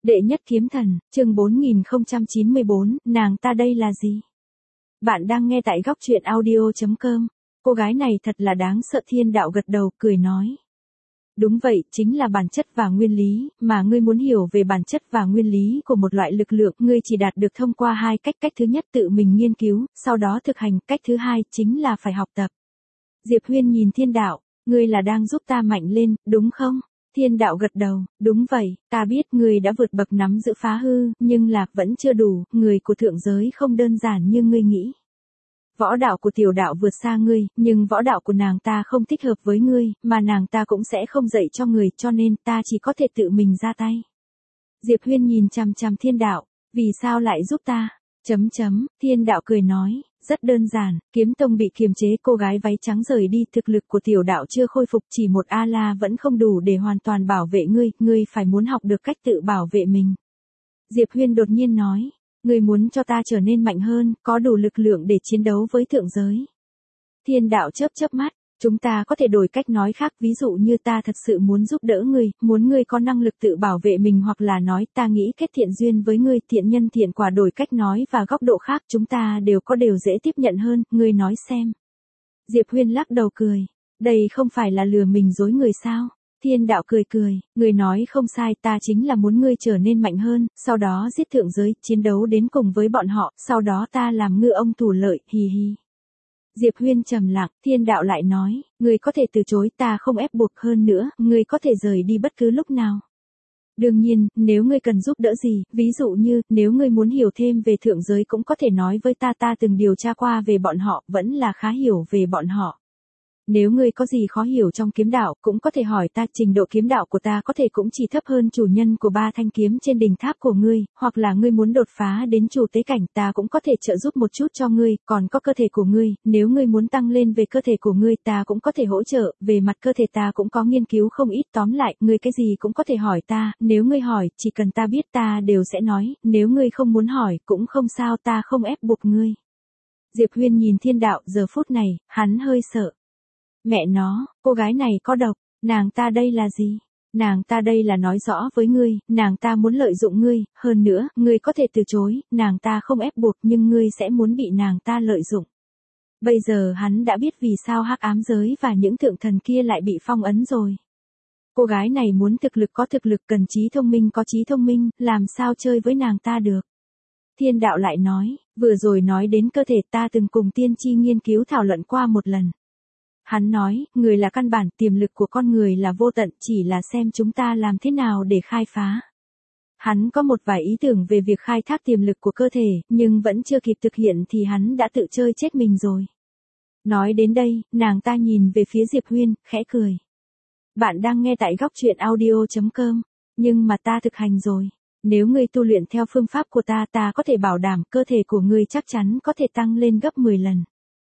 Đệ nhất kiếm thần, chương 4094, nàng ta đây là gì? Bạn đang nghe tại góc truyện audio.com. Cô gái này thật là đáng sợ. Thiên đạo gật đầu, cười nói. Đúng vậy, chính là bản chất và nguyên lý, mà ngươi muốn hiểu về bản chất và nguyên lý của một loại lực lượng, ngươi chỉ đạt được thông qua hai cách. Cách thứ nhất tự mình nghiên cứu, sau đó thực hành, cách thứ hai chính là phải học tập. Diệp Huyên nhìn thiên đạo, ngươi là đang giúp ta mạnh lên, đúng không? Thiên đạo gật đầu, đúng vậy, ta biết ngươi đã vượt bậc nắm giữ phá hư, nhưng là vẫn chưa đủ, người của thượng giới không đơn giản như ngươi nghĩ. Võ đạo của tiểu đạo vượt xa ngươi, nhưng võ đạo của nàng ta không thích hợp với ngươi, mà nàng ta cũng sẽ không dạy cho người, cho nên ta chỉ có thể tự mình ra tay. Diệp Huyên nhìn chằm chằm thiên đạo, vì sao lại giúp ta? Thiên đạo cười nói, rất đơn giản, kiếm tông bị kiềm chế, cô gái váy trắng rời đi, thực lực của tiểu đạo chưa khôi phục, chỉ một A-la vẫn không đủ để hoàn toàn bảo vệ ngươi phải muốn học được cách tự bảo vệ mình. Diệp Huyên đột nhiên nói, ngươi muốn cho ta trở nên mạnh hơn, có đủ lực lượng để chiến đấu với thượng giới. Thiên đạo chớp mắt, chúng ta có thể đổi cách nói khác, ví dụ như ta thật sự muốn giúp đỡ ngươi, muốn ngươi có năng lực tự bảo vệ mình, hoặc là nói ta nghĩ kết thiện duyên với ngươi, thiện nhân thiện quả, đổi cách nói và góc độ khác chúng ta đều dễ tiếp nhận hơn, ngươi nói xem. Diệp Huyên lắc đầu cười, đây không phải là lừa mình dối người sao? Thiên đạo cười, ngươi nói không sai, ta chính là muốn ngươi trở nên mạnh hơn, sau đó giết thượng giới, chiến đấu đến cùng với bọn họ, sau đó ta làm ngư ông thủ lợi, hì hì. Diệp Huyên trầm lặng, thiên đạo lại nói, ngươi có thể từ chối, ta không ép buộc, hơn nữa, ngươi có thể rời đi bất cứ lúc nào. Đương nhiên, nếu ngươi cần giúp đỡ gì, ví dụ như, nếu ngươi muốn hiểu thêm về thượng giới cũng có thể nói với ta từng điều tra qua về bọn họ, vẫn là khá hiểu về bọn họ. Nếu ngươi có gì khó hiểu trong kiếm đạo, cũng có thể hỏi ta, trình độ kiếm đạo của ta có thể cũng chỉ thấp hơn chủ nhân của 3 thanh kiếm trên đỉnh tháp của ngươi, hoặc là ngươi muốn đột phá đến chủ tế cảnh, ta cũng có thể trợ giúp một chút cho ngươi, còn có cơ thể của ngươi, nếu ngươi muốn tăng lên về cơ thể của ngươi, ta cũng có thể hỗ trợ, về mặt cơ thể ta cũng có nghiên cứu không ít, tóm lại, ngươi cái gì cũng có thể hỏi ta, nếu ngươi hỏi, chỉ cần ta biết ta đều sẽ nói, nếu ngươi không muốn hỏi, cũng không sao, ta không ép buộc ngươi. Diệp Huyên nhìn thiên đạo, giờ phút này, hắn hơi sợ. Mẹ nó, cô gái này có độc, nàng ta đây là gì? Nàng ta đây là nói rõ với ngươi, nàng ta muốn lợi dụng ngươi, hơn nữa, ngươi có thể từ chối, nàng ta không ép buộc nhưng ngươi sẽ muốn bị nàng ta lợi dụng. Bây giờ hắn đã biết vì sao hắc ám giới và những thượng thần kia lại bị phong ấn rồi. Cô gái này muốn thực lực có thực lực, cần trí thông minh có trí thông minh, làm sao chơi với nàng ta được? Thiên đạo lại nói, vừa rồi nói đến cơ thể, ta từng cùng tiên tri nghiên cứu thảo luận qua một lần. Hắn nói, người là căn bản, tiềm lực của con người là vô tận, chỉ là xem chúng ta làm thế nào để khai phá. Hắn có một vài ý tưởng về việc khai thác tiềm lực của cơ thể, nhưng vẫn chưa kịp thực hiện thì hắn đã tự chơi chết mình rồi. Nói đến đây, nàng ta nhìn về phía Diệp Huyên, khẽ cười. Bạn đang nghe tại góc truyện audio.com, nhưng mà ta thực hành rồi. Nếu ngươi tu luyện theo phương pháp của ta có thể bảo đảm cơ thể của ngươi chắc chắn có thể tăng lên gấp 10 lần.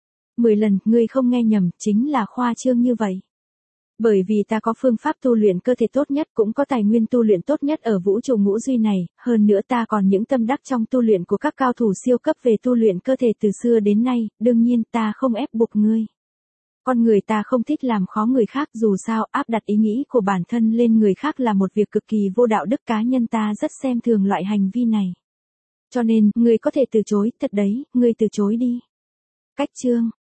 10 lần, ngươi không nghe nhầm, chính là khoa trương như vậy. Bởi vì ta có phương pháp tu luyện cơ thể tốt nhất, cũng có tài nguyên tu luyện tốt nhất ở vũ trụ ngũ duy này, hơn nữa ta còn những tâm đắc trong tu luyện của các cao thủ siêu cấp về tu luyện cơ thể từ xưa đến nay, đương nhiên ta không ép buộc ngươi. Con người ta không thích làm khó người khác, dù sao áp đặt ý nghĩ của bản thân lên người khác là một việc cực kỳ vô đạo đức, cá nhân ta rất xem thường loại hành vi này. Cho nên, ngươi có thể từ chối, thật đấy, ngươi từ chối đi. Cách chương